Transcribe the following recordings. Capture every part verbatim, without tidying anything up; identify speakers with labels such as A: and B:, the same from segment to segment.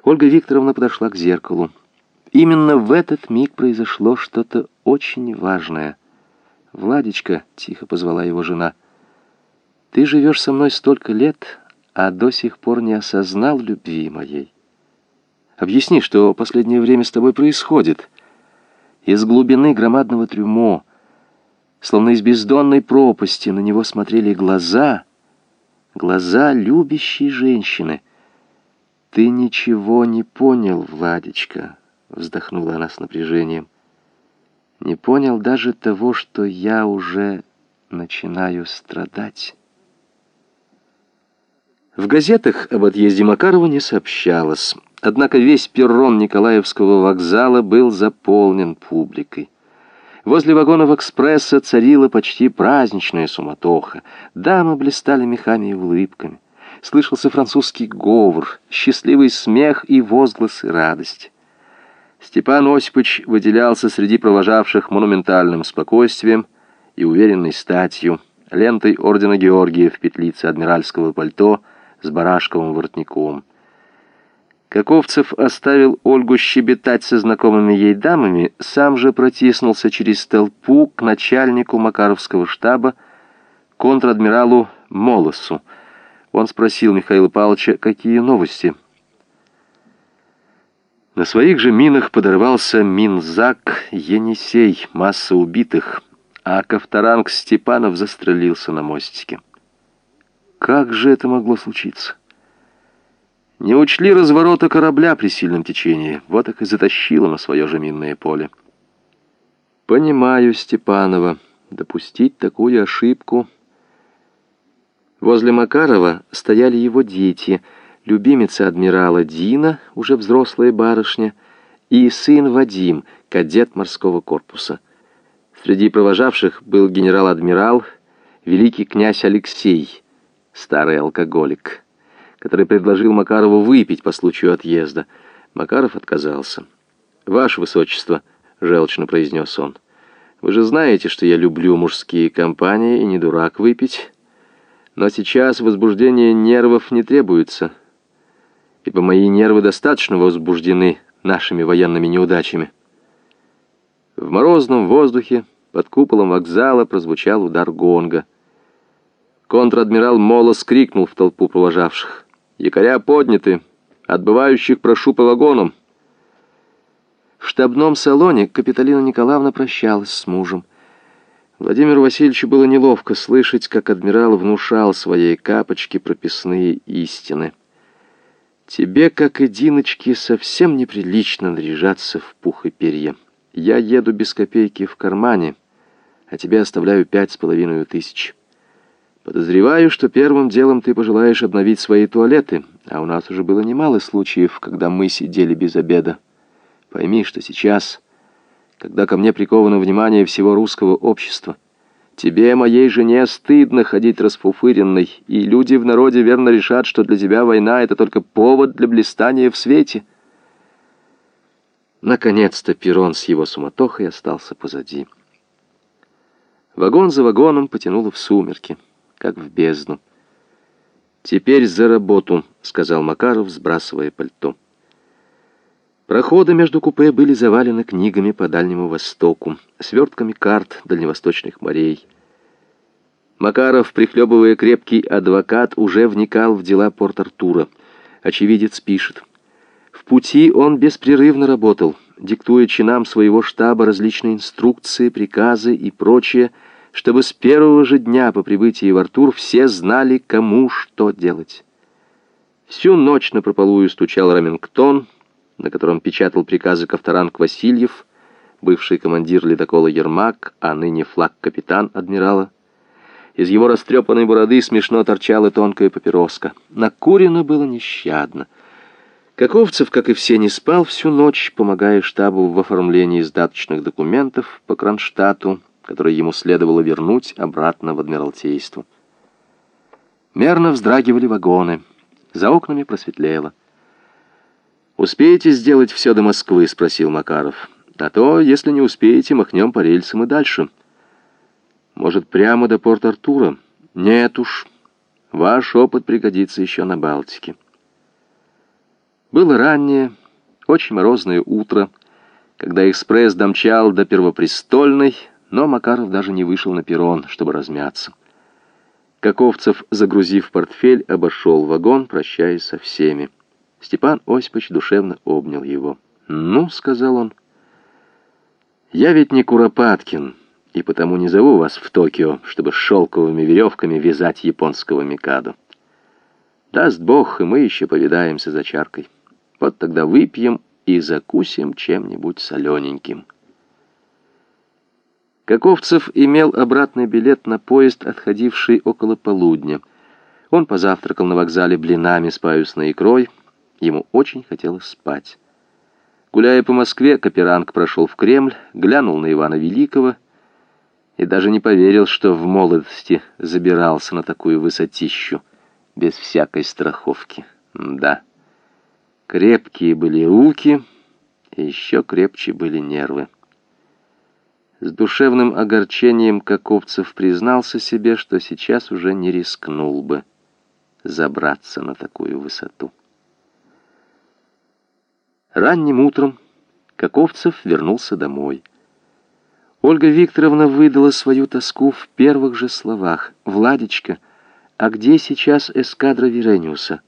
A: Ольга Викторовна подошла к зеркалу. Именно в этот миг произошло что-то очень важное. «Владечка», — тихо позвала его жена, — «ты живешь со мной столько лет, а до сих пор не осознал любви моей. Объясни, что последнее время с тобой происходит». Из глубины громадного трюмо, словно из бездонной пропасти, на него смотрели глаза, глаза любящей женщины. «Ты ничего не понял, Владечка», — вздохнула она с напряжением. «Не понял даже того, что я уже начинаю страдать». В газетах об отъезде Макарова не сообщалось. Однако весь перрон Николаевского вокзала был заполнен публикой. Возле вагонов экспресса царила почти праздничная суматоха. Дамы блистали мехами и улыбками. Слышался французский говор, счастливый смех и возгласы радости. Степан Осипович выделялся среди провожавших монументальным спокойствием и уверенной статью, лентой ордена Георгия в петлице адмиральского пальто с барашковым воротником. Каковцев оставил Ольгу щебетать со знакомыми ей дамами, сам же протиснулся через толпу к начальнику Макаровского штаба, контр-адмиралу Молосу. Он спросил Михаила Павловича, какие новости. На своих же минах подорвался Минзак Енисей, масса убитых, а Ковторанг Степанов застрелился на мостике. Как же это могло случиться? Не учли разворота корабля при сильном течении, вот их и затащило на свое же минное поле. Понимаю Степанова, допустить такую ошибку. Возле Макарова стояли его дети, любимица адмирала Дина, уже взрослая барышня, и сын Вадим, кадет морского корпуса. Среди провожавших был генерал-адмирал, великий князь Алексей, старый алкоголик, который предложил Макарову выпить по случаю отъезда. Макаров отказался. «Ваше Высочество», — желчно произнес он, — «вы же знаете, что я люблю мужские компании и не дурак выпить. Но сейчас возбуждение нервов не требуется, ибо мои нервы достаточно возбуждены нашими военными неудачами». В морозном воздухе под куполом вокзала прозвучал удар гонга. Контр-адмирал Молос крикнул в толпу провожавших: «Якоря подняты! Отбывающих прошу по вагонам!» В штабном салоне Капитолина Николаевна прощалась с мужем. Владимиру Васильевичу было неловко слышать, как адмирал внушал своей Капочке прописные истины. «Тебе, как и Диночке, совсем неприлично наряжаться в пух и перья. Я еду без копейки в кармане, а тебе оставляю пять с половиной тысяч. Подозреваю, что первым делом ты пожелаешь обновить свои туалеты, а у нас уже было немало случаев, когда мы сидели без обеда. Пойми, что сейчас, когда ко мне приковано внимание всего русского общества, тебе, моей жене, стыдно ходить расфуфыренной, и люди в народе верно решат, что для тебя война — это только повод для блистания в свете». Наконец-то перрон с его суматохой остался позади. Вагон за вагоном потянуло в сумерки, как в бездну. «Теперь за работу», — сказал Макаров, сбрасывая пальто. Проходы между купе были завалены книгами по Дальнему Востоку, свертками карт дальневосточных морей. Макаров, прихлебывая крепкий адвокат, уже вникал в дела Порт-Артура. Очевидец пишет: «В пути он беспрерывно работал, диктуя чинам своего штаба различные инструкции, приказы и прочее, чтобы с первого же дня по прибытии в Артур все знали, кому что делать. Всю ночь напропалую стучал Ремингтон, на котором печатал приказы Ковторанг Васильев, бывший командир ледокола «Ермак», а ныне флаг-капитан адмирала. Из его растрепанной бороды смешно торчала тонкая папироска. Накурено было нещадно. Каковцев, как и все, не спал всю ночь, помогая штабу в оформлении издаточных документов по Кронштадту, которые ему следовало вернуть обратно в Адмиралтейство. Мерно вздрагивали вагоны. За окнами просветлело. «Успеете сделать все до Москвы?» — спросил Макаров. «А то, если не успеете, махнем по рельсам и дальше». «Может, прямо до Порт-Артура?» «Нет уж. Ваш опыт пригодится еще на Балтике». Было Было раннее, очень морозное утро, когда экспресс домчал до Первопрестольной, но Макаров даже не вышел на перрон, чтобы размяться. Каковцев, загрузив портфель, обошел вагон, прощаясь со всеми. Степан Осипович душевно обнял его. «Ну, — сказал он, — я ведь не Куропаткин, и потому не зову вас в Токио, чтобы шелковыми веревками вязать японского микадо. Даст Бог, и мы еще повидаемся за чаркой. Вот тогда выпьем и закусим чем-нибудь солененьким». Каковцев имел обратный билет на поезд, отходивший около полудня. Он позавтракал на вокзале блинами с паюсной икрой. Ему очень хотелось спать. Гуляя по Москве, Каперанг прошел в Кремль, глянул на Ивана Великого и даже не поверил, что в молодости забирался на такую высотищу, без всякой страховки. Да, крепкие были руки, и еще крепче были нервы. С душевным огорчением Каковцев признался себе, что сейчас уже не рискнул бы забраться на такую высоту. Ранним утром Каковцев вернулся домой. Ольга Викторовна выдала свою тоску в первых же словах. «Владечка, а где сейчас эскадра Вирениуса?»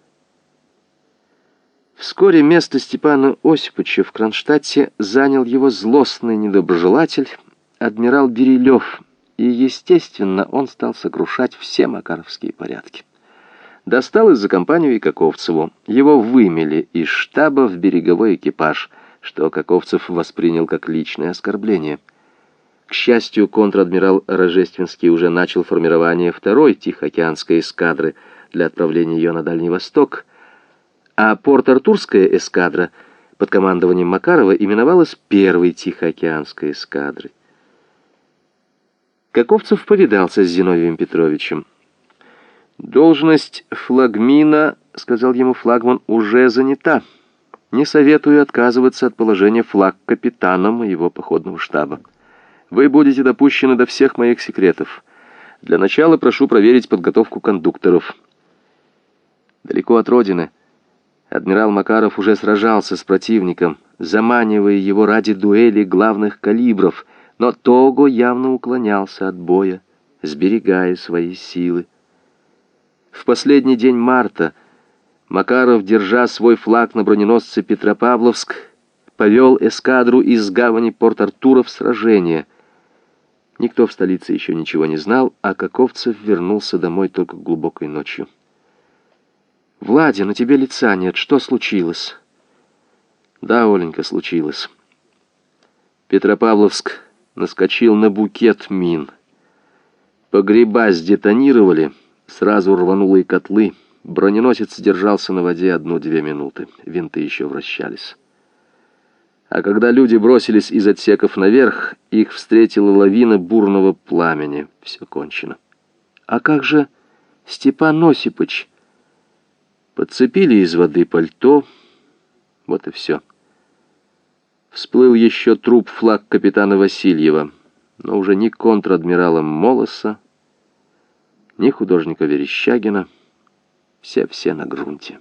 A: Вскоре место Степана Осиповича в Кронштадте занял его злостный недоброжелатель, адмирал Берилев, и, естественно, он стал сокрушать все макаровские порядки. Достал из-за компанию и Каковцеву. Его вымели из штаба в береговой экипаж, что Каковцев воспринял как личное оскорбление. К счастью, контр-адмирал Рожественский уже начал формирование второй Тихоокеанской эскадры для отправления ее на Дальний Восток, а Порт-Артурская эскадра под командованием Макарова именовалась первой Тихоокеанской эскадрой. Каковцев повидался с Зиновием Петровичем. «Должность флагмина, — сказал ему флагман, — уже занята. Не советую отказываться от положения флаг-капитана моего походного штаба. Вы будете допущены до всех моих секретов. Для начала прошу проверить подготовку кондукторов». Далеко от родины адмирал Макаров уже сражался с противником, заманивая его ради дуэли главных калибров, но Того явно уклонялся от боя, сберегая свои силы. В последний день марта Макаров, держа свой флаг на броненосце Петропавловск, повел эскадру из гавани Порт-Артура в сражение. Никто в столице еще ничего не знал, а Каковцев вернулся домой только глубокой ночью. «Владя, на тебе лица нет. Что случилось?» «Да, Оленька, случилось. Петропавловск наскочил на букет мин. Погреба сдетонировали, сразу рвануло и котлы. Броненосец держался на воде одну-две минуты. Винты еще вращались. А когда люди бросились из отсеков наверх, их встретила лавина бурного пламени. Все кончено». «А как же Степан Осипович?» «Подцепили из воды пальто. Вот и все». Всплыл еще труп флаг капитана Васильева, но уже ни контр-адмирала Молоса, ни художника Верещагина. Все-все на грунте.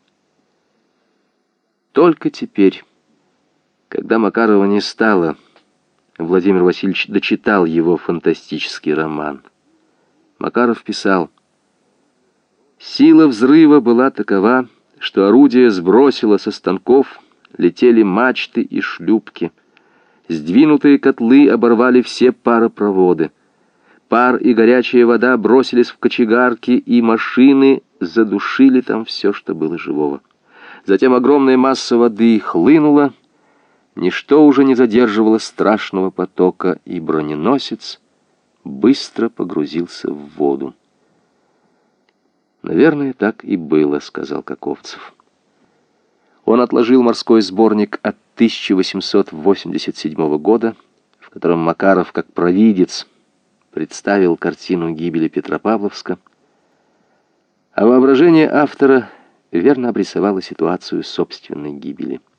A: Только теперь, когда Макарова не стало, Владимир Васильевич дочитал его фантастический роман. Макаров писал: «Сила взрыва была такова, что орудие сбросило со станков, летели мачты и шлюпки. Сдвинутые котлы оборвали все паропроводы. Пар и горячая вода бросились в кочегарки, и машины задушили там все, что было живого. Затем огромная масса воды хлынула, ничто уже не задерживало страшного потока, и броненосец быстро погрузился в воду». «Наверное, так и было», — сказал Каковцев. Он отложил морской сборник от тысяча восемьсот восемьдесят седьмого года, в котором Макаров, как провидец, представил картину гибели Петропавловска, а воображение автора верно обрисовало ситуацию собственной гибели.